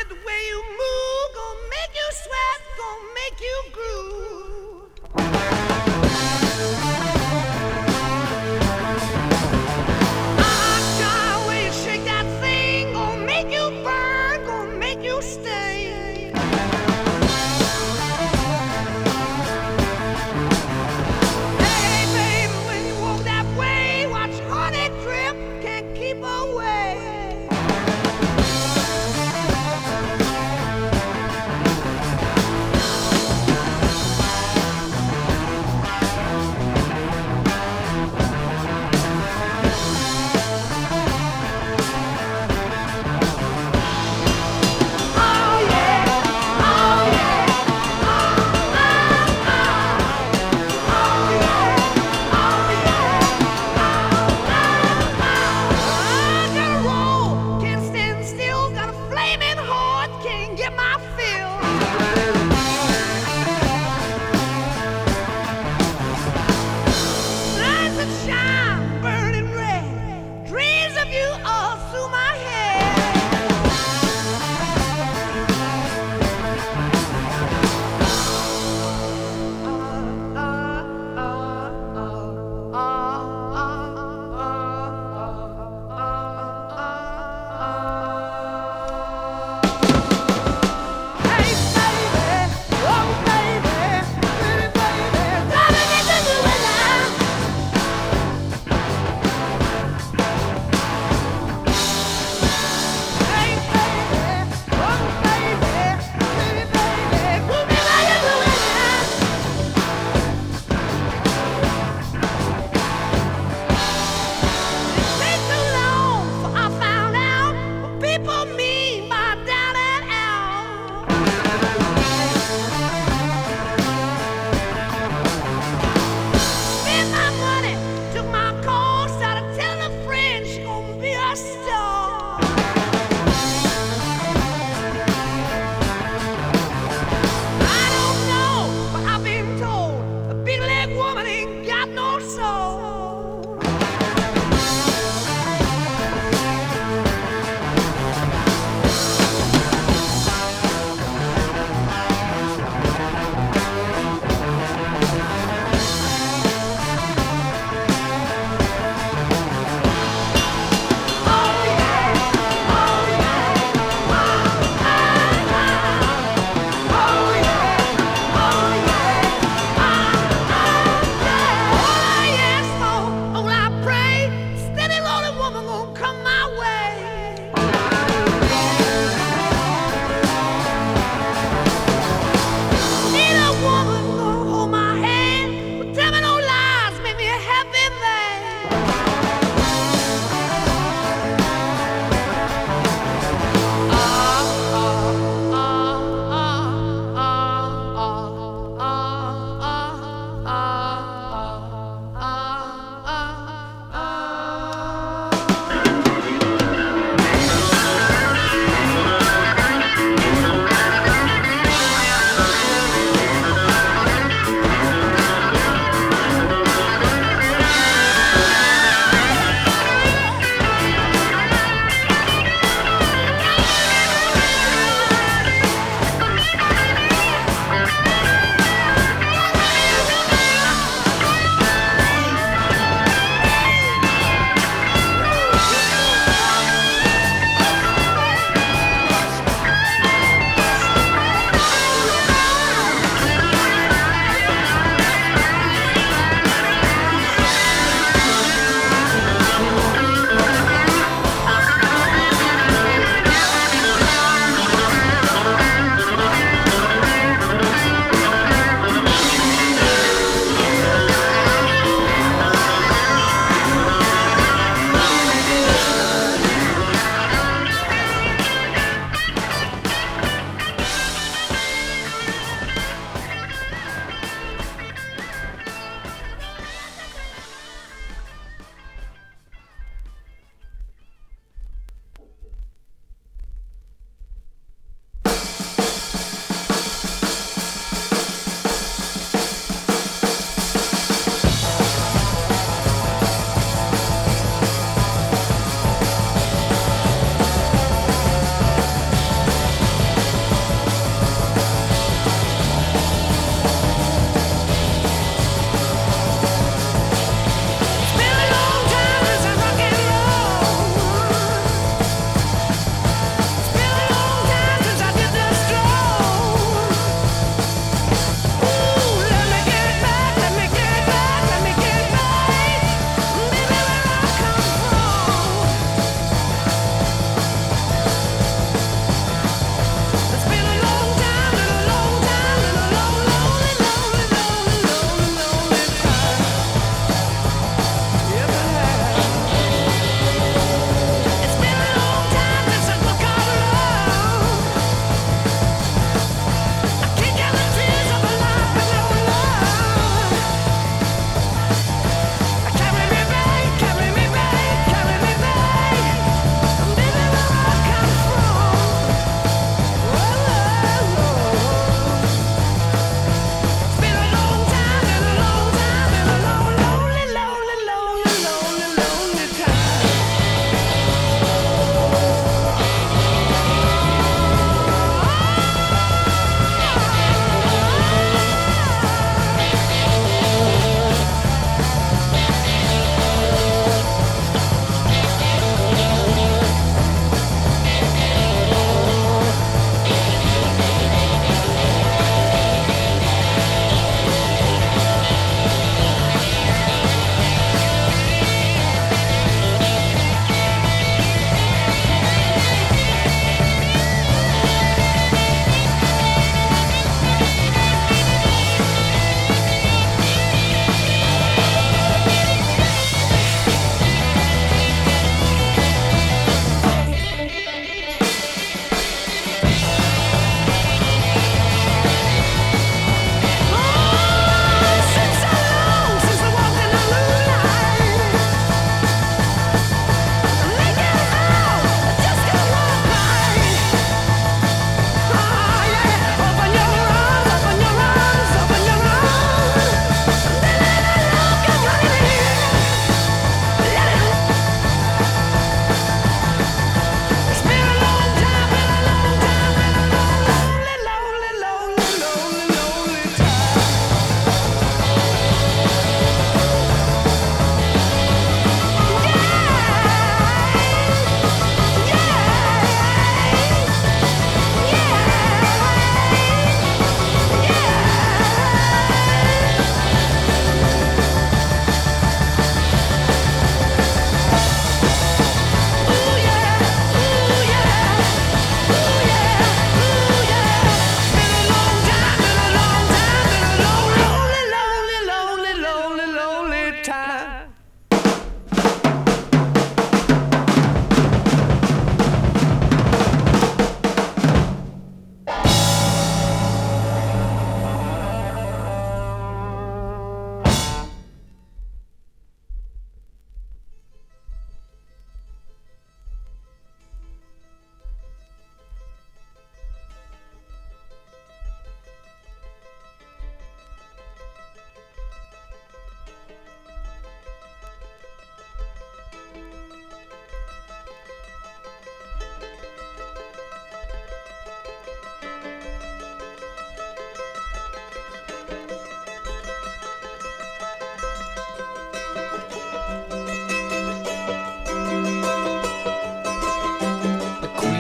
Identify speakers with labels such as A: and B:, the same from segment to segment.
A: The way you move, gonna make you sweat, gonna make you groove. Ah, way you shake that thing, gonna make you burn, gonna make you stay. Hey, baby, when you walk that way, watch honey drip, can't keep away.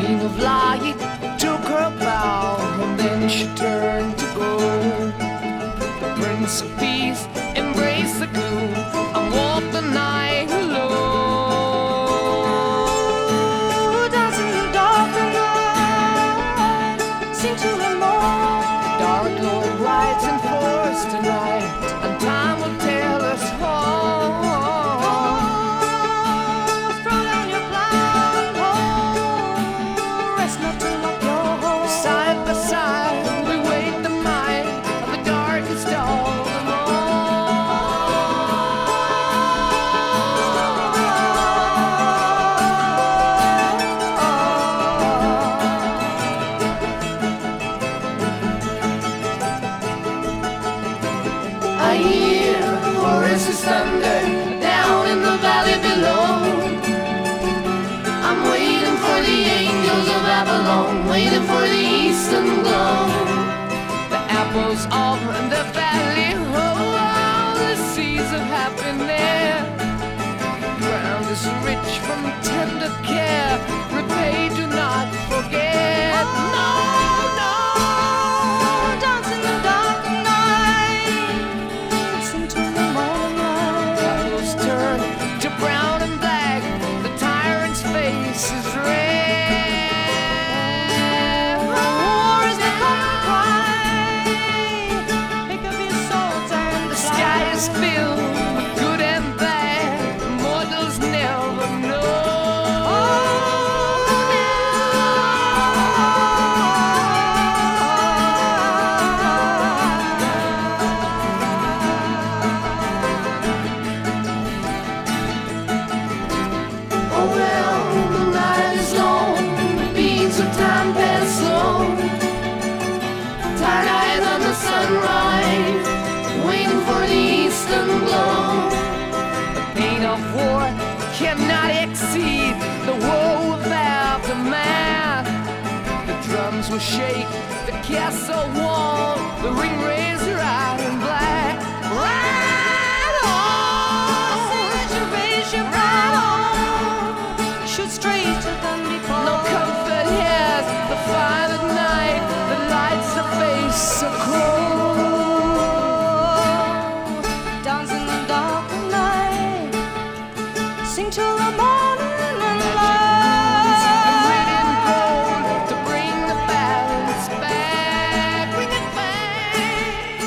B: queen of light took her bow, and then she turned to go. The Prince of Peace embraced the gloom and walked the night alone.
A: Dancing in the dark of night, sing to the moon.
B: Dark Lord rides in force tonight, and time will tell us all.
A: Throw down your cloud, rest not to lock your home.
B: Side by side, we wait the night of the darkest of them I hear Horace's thunder down in the valley below. I'm waiting for the angels of Avalon, waiting for the eastern glow. The apples of the valley, oh, the seas of happiness. Ground is rich from tender care, repay, do not forget. No, no.
A: Dance in the dark of night, sing to the morning light.
B: Apples turn to brown and black, the tyrant's face is red.
A: War is the common cry. Pick up your swords and
B: The sky is filled with good and bad, mortals never know. Oh well, the night is long, the beats of time pass slow. Tired eyes on the sunrise, waiting for the eastern glow. The pain of war cannot exceed the woe of aftermath. The drums will shake, the castle wall, the ring raised right and black. Right on!
A: Raise your right arm, shoot straight to Dundee Fall.
B: No comfort here, the fire at night, the lights the face so cold.
A: Dance in the dark of night, sing till the morning light.
B: And red and gold to bring the balance back, bring it back.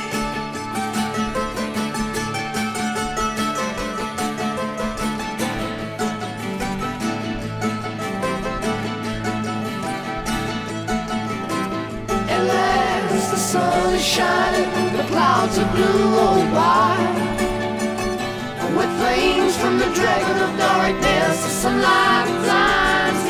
B: At last the sun is shining, the clouds are blue, oh why? With flames from the dragon of darkness, some lifetimes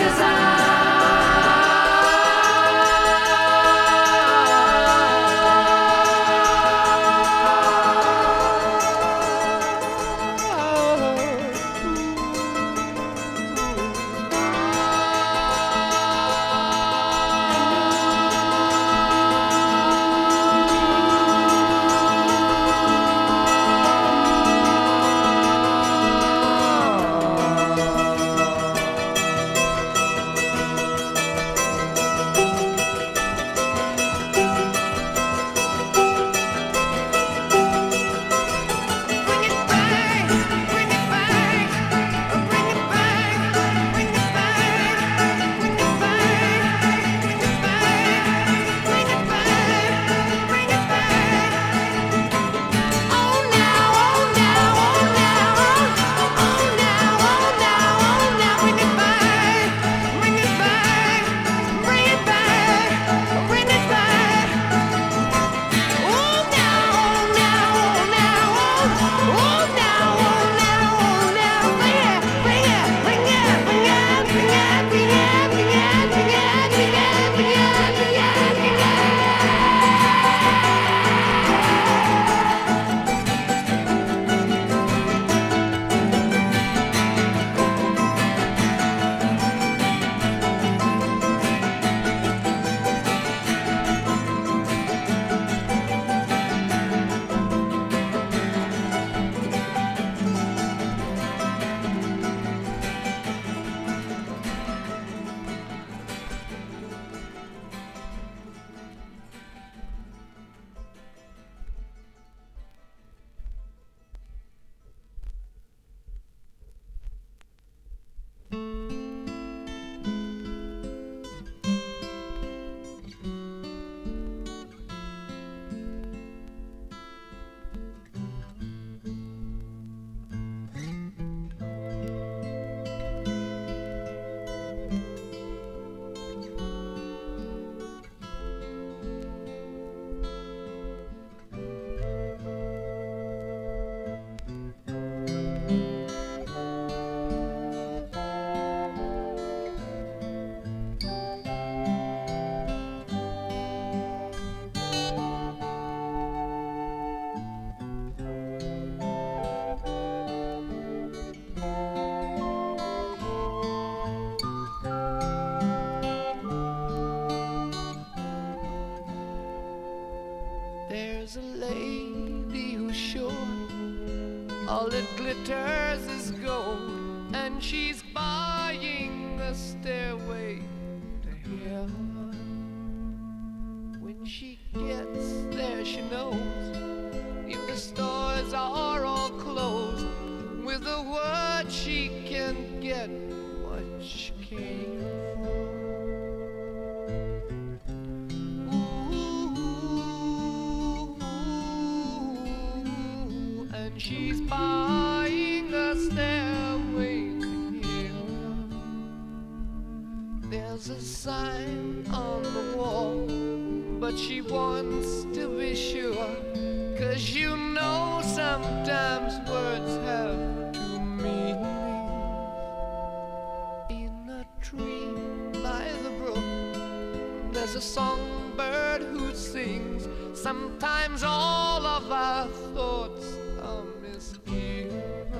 B: All that glitters is gold, and she's buying a stairway to heaven. When she gets there, she knows if the stores are all closed, with a word she can get what she came for. And she's buying a stairway to heaven. There's a sign on the wall, but she wants to be sure, 'cause you know sometimes words have two meanings. In a tree by the brook, there's a songbird who sings. Sometimes all of our thoughts are misgiven.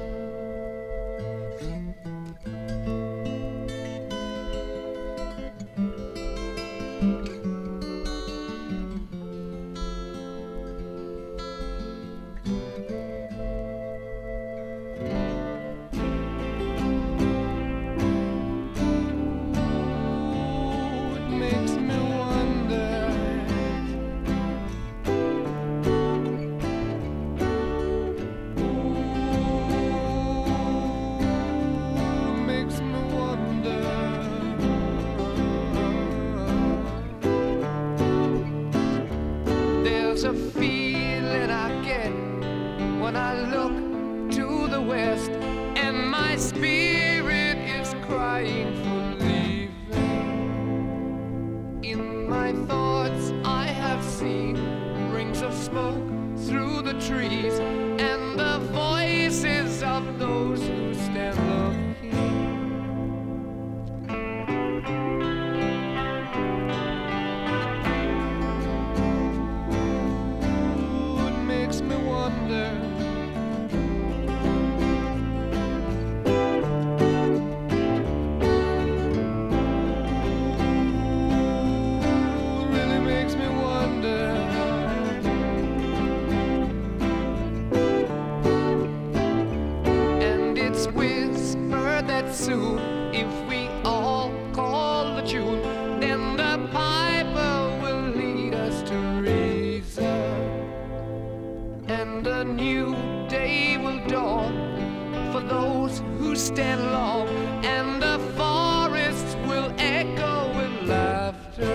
B: There's a feeling I get when I look to the west, and my spirit is crying for leaving. In my thoughts I have seen rings of smoke through the trees, and the voices of those who stand looking. Soon, if we all call the tune, then the piper will lead us to reason, and a new day will dawn for those who stand long, and the forests will echo with laughter.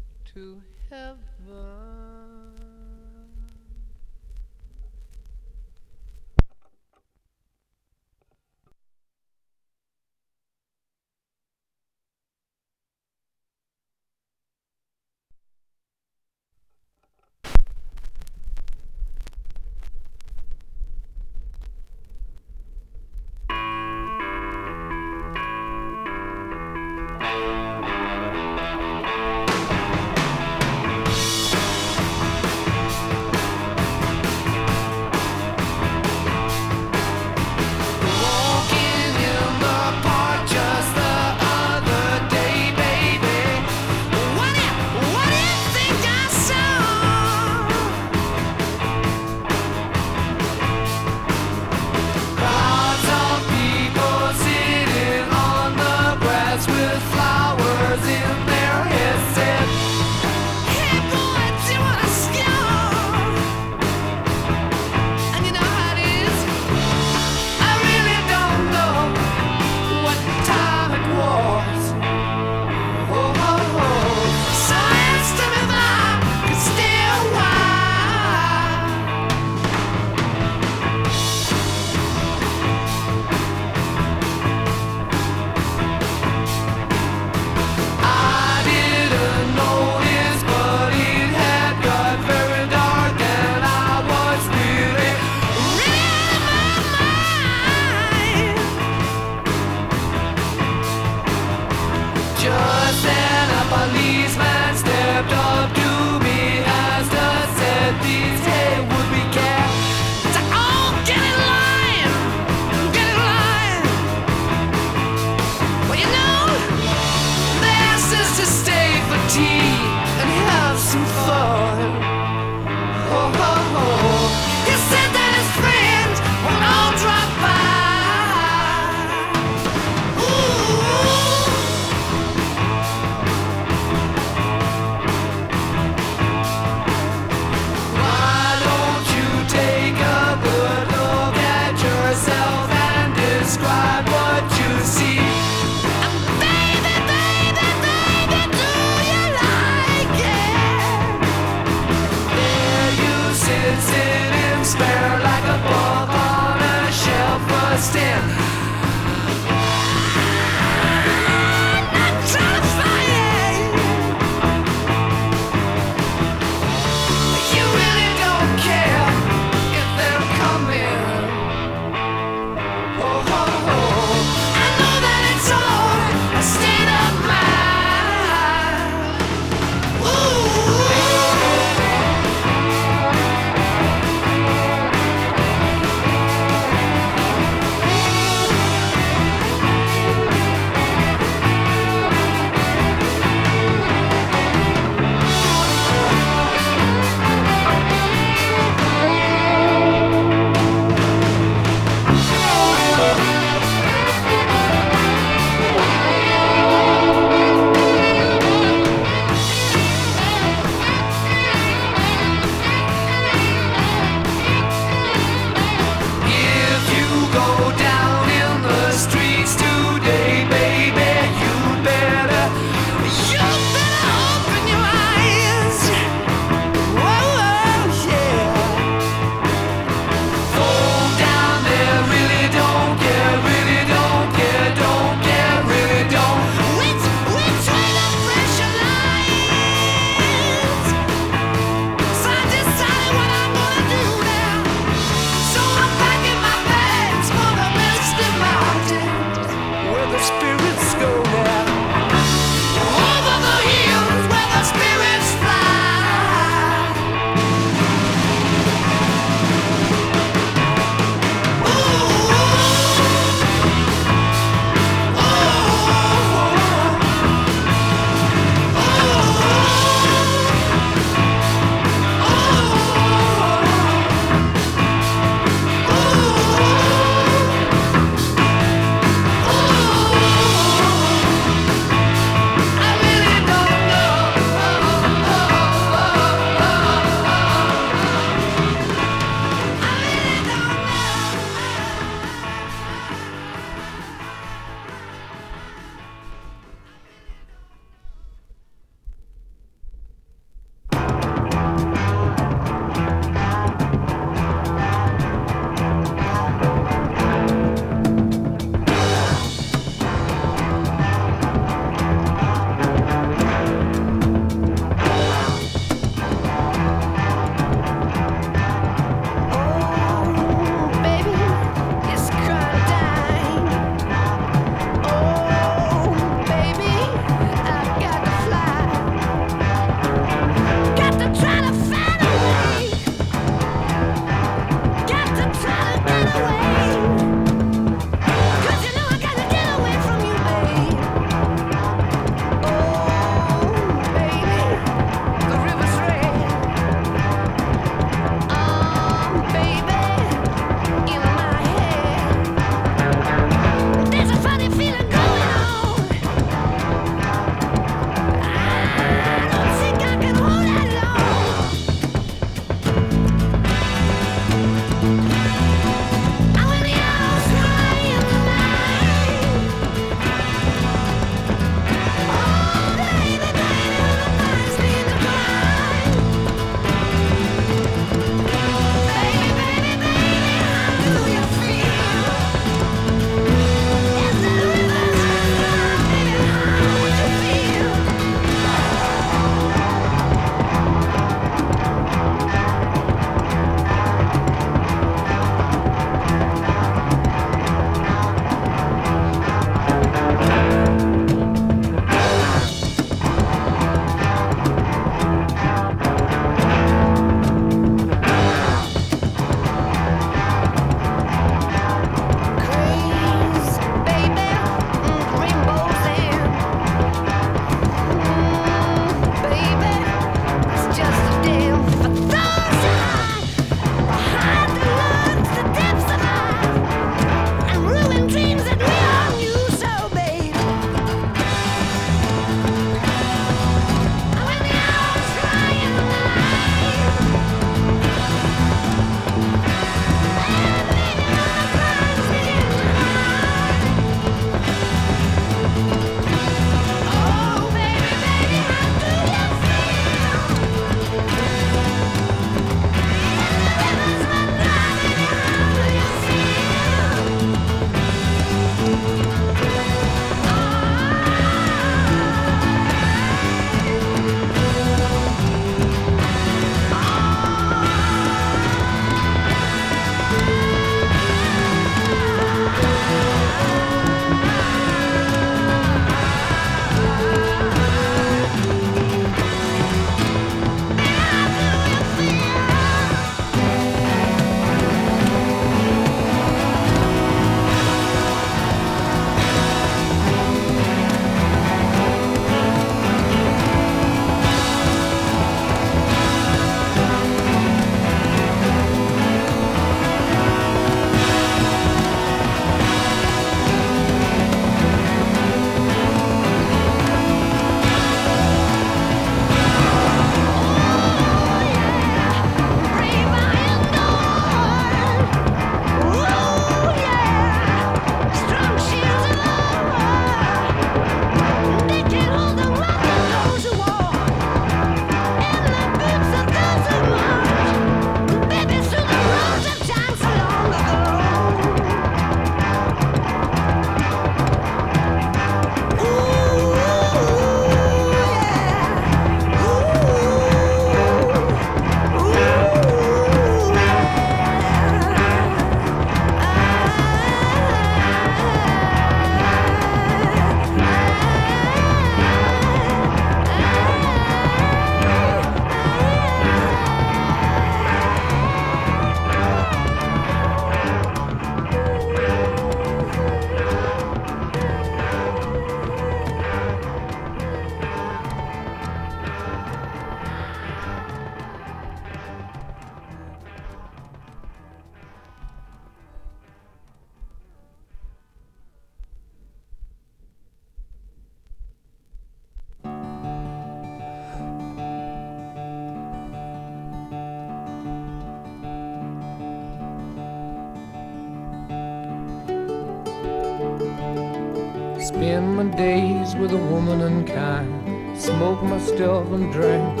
B: Spend my days with a woman unkind, smoke my stuff and drink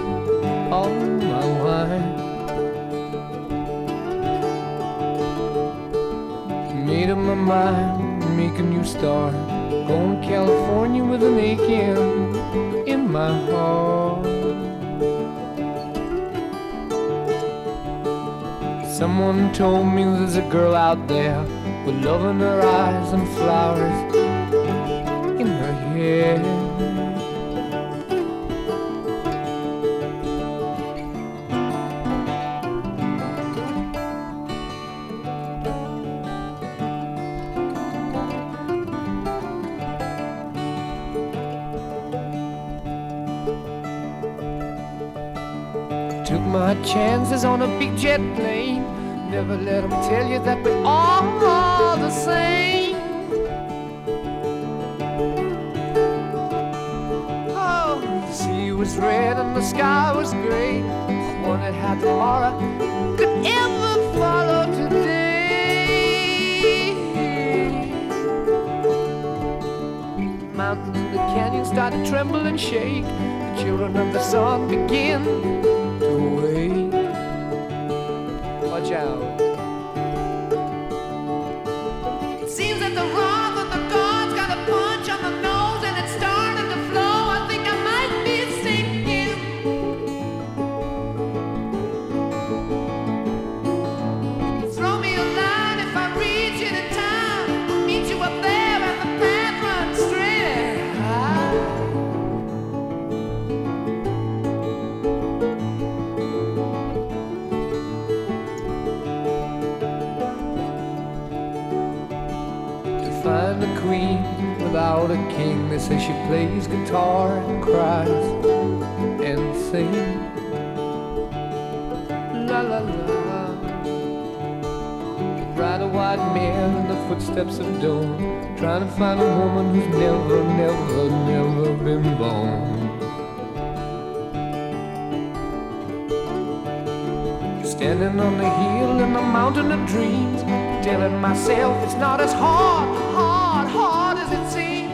B: all my wine. Made up my mind, make a new start, going to California with an aching in my heart. Someone told me there's a girl out there with love in her eyes and flowers in her hair. Took my chances on a big jet plane. Never let them tell you that we're all the same. Oh, the sea was red and the sky was gray. I wondered how tomorrow could ever follow tremble and shake. The children of the sun begin to wake. Watch out. It seems that the wrath of the gods got a punch on the nose and it's starting to flow. I think I might be sinking. Throw me a line if I reach it in time. I'll meet you up there and the path runs straight and high. Find a queen without a king. They say she plays guitar and cries and sings. La la la. Ride a white mare in the footsteps of dawn, trying to find a woman who's never, never, never been born. Standing on the hill in the mountain of dreams, telling myself it's not as hard as it seems.